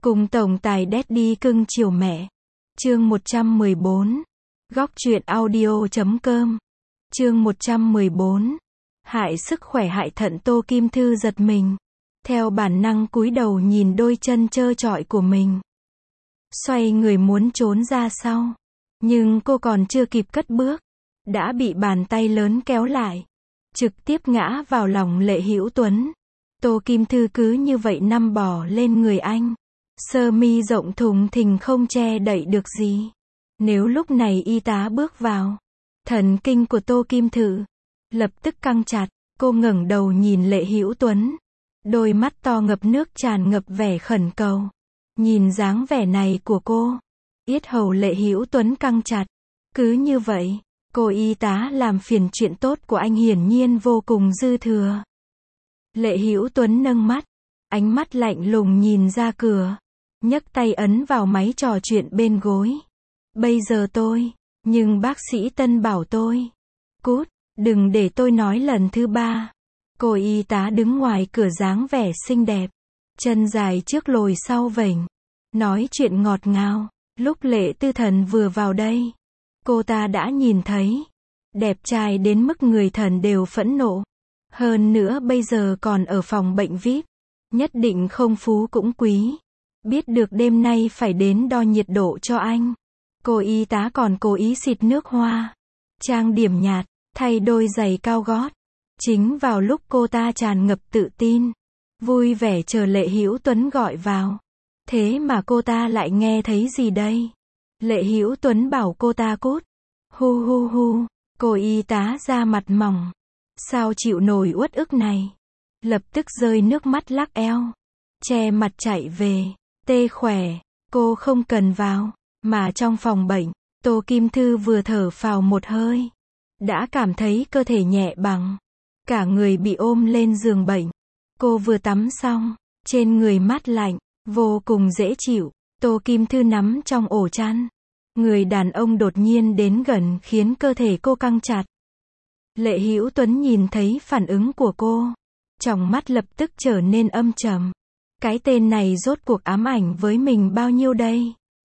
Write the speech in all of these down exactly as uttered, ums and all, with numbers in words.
Cùng tổng tài Daddy cưng chiều mẹ. Chương một trăm mười bốn. Góc truyện audio chấm com. Chương một trăm mười bốn. Hại sức khỏe hại thận. Tô Kim Thư giật mình. Theo bản năng cúi đầu nhìn đôi chân trơ trọi của mình. Xoay người muốn trốn ra sau. Nhưng cô còn chưa kịp cất bước. Đã bị bàn tay lớn kéo lại. Trực tiếp ngã vào lòng Lệ Hữu Tuấn. Tô Kim Thư cứ như vậy nằm bò lên người anh. Sơ mi rộng thùng thình không che đậy được gì. Nếu lúc này y tá bước vào, thần kinh của Tô Kim Thư lập tức căng chặt. Cô ngẩng đầu nhìn Lệ Hữu Tuấn. Đôi mắt to ngập nước tràn ngập vẻ khẩn cầu. Nhìn dáng vẻ này của cô, yết hầu Lệ Hữu Tuấn căng chặt. Cứ như vậy, cô y tá làm phiền chuyện tốt của anh hiển nhiên vô cùng dư thừa. Lệ Hữu Tuấn nâng mắt, ánh mắt lạnh lùng nhìn ra cửa, nhấc tay ấn vào máy trò chuyện bên gối. Bây giờ tôi, nhưng bác sĩ Tân bảo tôi, cút, đừng để tôi nói lần thứ ba. Cô y tá đứng ngoài cửa dáng vẻ xinh đẹp, chân dài trước lồi sau vểnh, nói chuyện ngọt ngào. Lúc Lệ Tư Thần vừa vào đây, cô ta đã nhìn thấy, đẹp trai đến mức người thần đều phẫn nộ. Hơn nữa bây giờ còn ở phòng bệnh vi ai pi, nhất định không phú cũng quý. Biết được đêm nay phải đến đo nhiệt độ cho anh, cô y tá còn cố ý xịt nước hoa, trang điểm nhạt, thay đôi giày cao gót. Chính vào lúc cô ta tràn ngập tự tin, vui vẻ chờ Lệ Hữu Tuấn gọi vào. Thế mà cô ta lại nghe thấy gì đây? Lệ Hữu Tuấn bảo cô ta cút. Hu hu hu, cô y tá da mặt mỏng. Sao chịu nổi uất ức này? Lập tức rơi nước mắt lắc eo, che mặt chạy về. Tê khỏe, cô không cần vào. Mà trong phòng bệnh, Tô Kim Thư vừa thở phào một hơi, đã cảm thấy cơ thể nhẹ bằng. Cả người bị ôm lên giường bệnh. Cô vừa tắm xong, trên người mát lạnh, vô cùng dễ chịu. Tô Kim Thư nắm trong ổ chăn. Người đàn ông đột nhiên đến gần khiến cơ thể cô căng chặt. Lệ Hữu Tuấn nhìn thấy phản ứng của cô, tròng mắt lập tức trở nên âm trầm. Cái tên này rốt cuộc ám ảnh với mình bao nhiêu đây?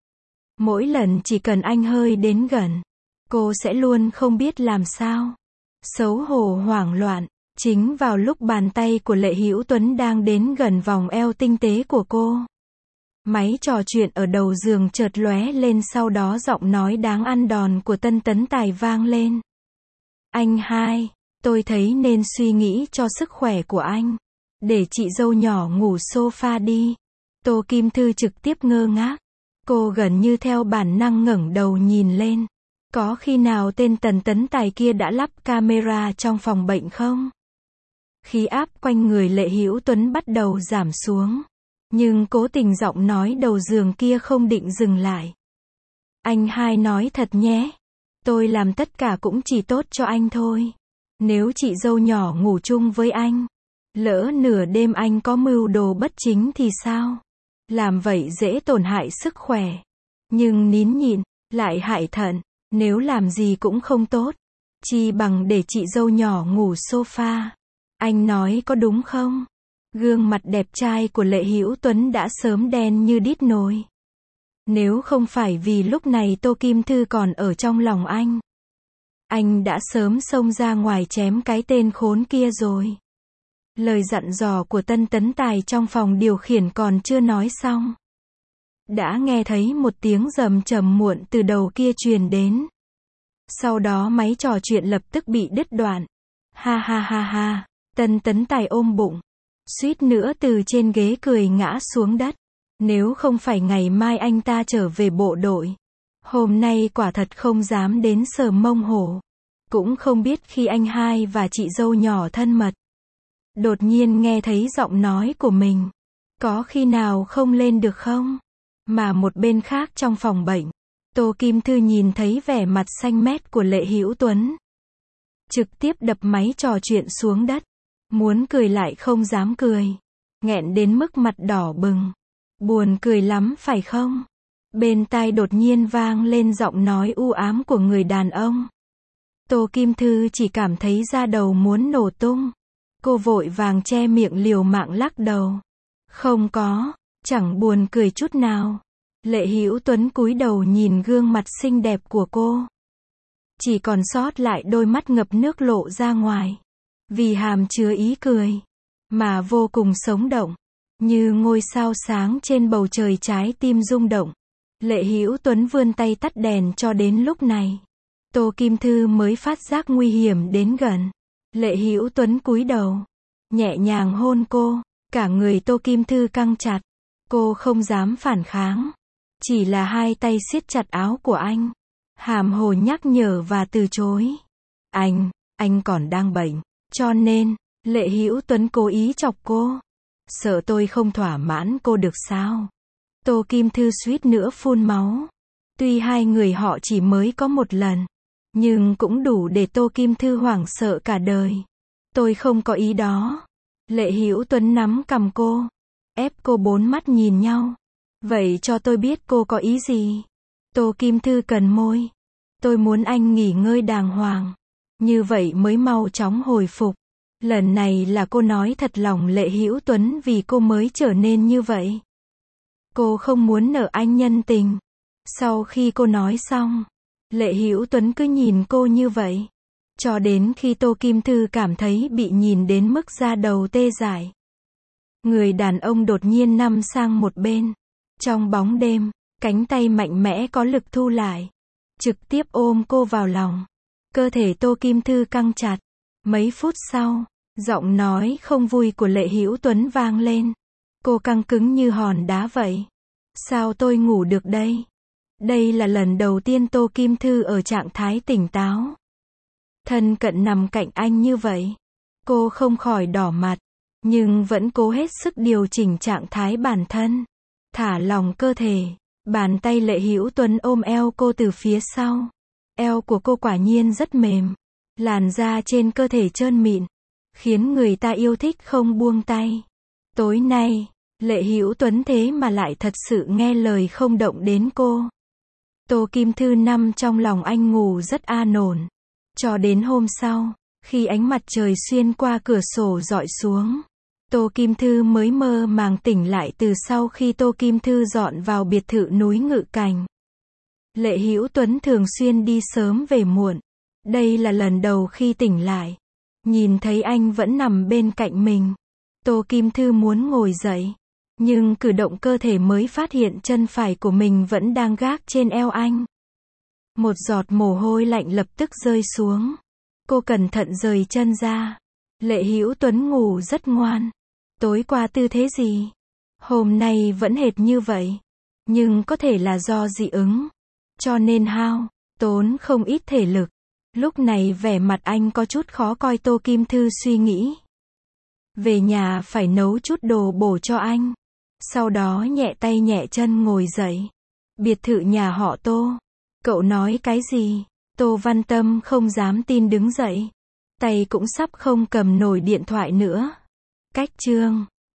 Mỗi lần chỉ cần anh hơi đến gần, cô sẽ luôn không biết làm sao. Xấu hổ hoảng loạn. Chính vào lúc bàn tay của Lệ Hữu Tuấn đang đến gần vòng eo tinh tế của cô, máy trò chuyện ở đầu giường chợt lóe lên, sau đó giọng nói đáng ăn đòn của Tân Tấn Tài vang lên. Anh hai, tôi thấy nên suy nghĩ cho sức khỏe của anh. Để chị dâu nhỏ ngủ sofa đi. Tô Kim Thư trực tiếp ngơ ngác. Cô gần như theo bản năng ngẩng đầu nhìn lên. Có khi nào tên Tần Tấn Tài kia đã lắp camera trong phòng bệnh không? Khí áp quanh người Lệ Hữu Tuấn bắt đầu giảm xuống. Nhưng cố tình giọng nói đầu giường kia không định dừng lại. Anh hai nói thật nhé. Tôi làm tất cả cũng chỉ tốt cho anh thôi. Nếu chị dâu nhỏ ngủ chung với anh, lỡ nửa đêm anh có mưu đồ bất chính thì sao? Làm vậy dễ tổn hại sức khỏe. Nhưng nín nhịn, lại hại thận. Nếu làm gì cũng không tốt, chi bằng để chị dâu nhỏ ngủ sofa. Anh nói có đúng không? Gương mặt đẹp trai của Lệ Hữu Tuấn đã sớm đen như đít nồi. Nếu không phải vì lúc này Tô Kim Thư còn ở trong lòng anh, anh đã sớm xông ra ngoài chém cái tên khốn kia rồi. Lời dặn dò của Tân Tấn Tài trong phòng điều khiển còn chưa nói xong, đã nghe thấy một tiếng rầm trầm muộn từ đầu kia truyền đến. Sau đó máy trò chuyện lập tức bị đứt đoạn. Ha ha ha ha, Tân Tấn Tài ôm bụng, suýt nữa từ trên ghế cười ngã xuống đất. Nếu không phải ngày mai anh ta trở về bộ đội, hôm nay quả thật không dám đến sờ mông hổ. Cũng không biết khi anh hai và chị dâu nhỏ thân mật, đột nhiên nghe thấy giọng nói của mình, có khi nào không lên được không? Mà một bên khác trong phòng bệnh, Tô Kim Thư nhìn thấy vẻ mặt xanh mét của Lệ Hữu Tuấn, trực tiếp đập máy trò chuyện xuống đất. Muốn cười lại không dám cười, nghẹn đến mức mặt đỏ bừng. Buồn cười lắm phải không? Bên tai đột nhiên vang lên giọng nói u ám của người đàn ông. Tô Kim Thư chỉ cảm thấy da đầu muốn nổ tung. Cô vội vàng che miệng liều mạng lắc đầu. Không có, chẳng buồn cười chút nào. Lệ Hữu Tuấn cúi đầu nhìn gương mặt xinh đẹp của cô. Chỉ còn sót lại đôi mắt ngập nước lộ ra ngoài. Vì hàm chứa ý cười. Mà vô cùng sống động. Như ngôi sao sáng trên bầu trời, trái tim rung động. Lệ Hữu Tuấn vươn tay tắt đèn, cho đến lúc này Tô Kim Thư mới phát giác nguy hiểm đến gần. Lệ Hữu Tuấn cúi đầu, nhẹ nhàng hôn cô. Cả người Tô Kim Thư căng chặt. Cô không dám phản kháng. Chỉ là hai tay siết chặt áo của anh. Hàm hồ nhắc nhở và từ chối. Anh, anh còn đang bệnh. Cho nên, Lệ Hữu Tuấn cố ý chọc cô. Sợ tôi không thỏa mãn cô được sao? Tô Kim Thư suýt nữa phun máu. Tuy hai người họ chỉ mới có một lần, nhưng cũng đủ để Tô Kim Thư hoảng sợ cả đời. Tôi không có ý đó. Lệ Hữu Tuấn nắm cằm cô, ép cô bốn mắt nhìn nhau. Vậy cho tôi biết cô có ý gì? Tô Kim Thư cần môi. Tôi muốn anh nghỉ ngơi đàng hoàng. Như vậy mới mau chóng hồi phục. Lần này là cô nói thật lòng Lệ Hữu Tuấn, vì cô mới trở nên như vậy. Cô không muốn nợ anh nhân tình. Sau khi cô nói xong, Lệ Hữu Tuấn cứ nhìn cô như vậy. Cho đến khi Tô Kim Thư cảm thấy bị nhìn đến mức da đầu tê dại. Người đàn ông đột nhiên nằm sang một bên. Trong bóng đêm, cánh tay mạnh mẽ có lực thu lại. Trực tiếp ôm cô vào lòng. Cơ thể Tô Kim Thư căng chặt. Mấy phút sau, giọng nói không vui của Lệ Hữu Tuấn vang lên. Cô căng cứng như hòn đá vậy. Sao tôi ngủ được đây? Đây là lần đầu tiên Tô Kim Thư ở trạng thái tỉnh táo. Thân cận nằm cạnh anh như vậy. Cô không khỏi đỏ mặt, nhưng vẫn cố hết sức điều chỉnh trạng thái bản thân. Thả lỏng cơ thể. Bàn tay Lệ Hữu Tuấn ôm eo cô từ phía sau. Eo của cô quả nhiên rất mềm. Làn da trên cơ thể trơn mịn, khiến người ta yêu thích không buông tay. Tối nay, Lệ Hữu Tuấn thế mà lại thật sự nghe lời không động đến cô. Tô Kim Thư nằm trong lòng anh ngủ rất an ổn. Cho đến hôm sau, khi ánh mặt trời xuyên qua cửa sổ rọi xuống, Tô Kim Thư mới mơ màng tỉnh lại từ sau khi Tô Kim Thư dọn vào biệt thự núi Ngự Cảnh. Lệ Hữu Tuấn thường xuyên đi sớm về muộn. Đây là lần đầu khi tỉnh lại, nhìn thấy anh vẫn nằm bên cạnh mình. Tô Kim Thư muốn ngồi dậy, nhưng cử động cơ thể mới phát hiện chân phải của mình vẫn đang gác trên eo anh. Một giọt mồ hôi lạnh lập tức rơi xuống. Cô cẩn thận rời chân ra. Lệ Hữu Tuấn ngủ rất ngoan. Tối qua tư thế gì? Hôm nay vẫn hệt như vậy. Nhưng có thể là do dị ứng. Cho nên hao, tốn không ít thể lực. Lúc này vẻ mặt anh có chút khó coi. Tô Kim Thư suy nghĩ. Về nhà phải nấu chút đồ bổ cho anh. Sau đó nhẹ tay nhẹ chân ngồi dậy. Biệt thự nhà họ Tô. Cậu nói cái gì? Tô Văn Tâm không dám tin đứng dậy. Tay cũng sắp không cầm nổi điện thoại nữa. Cách chương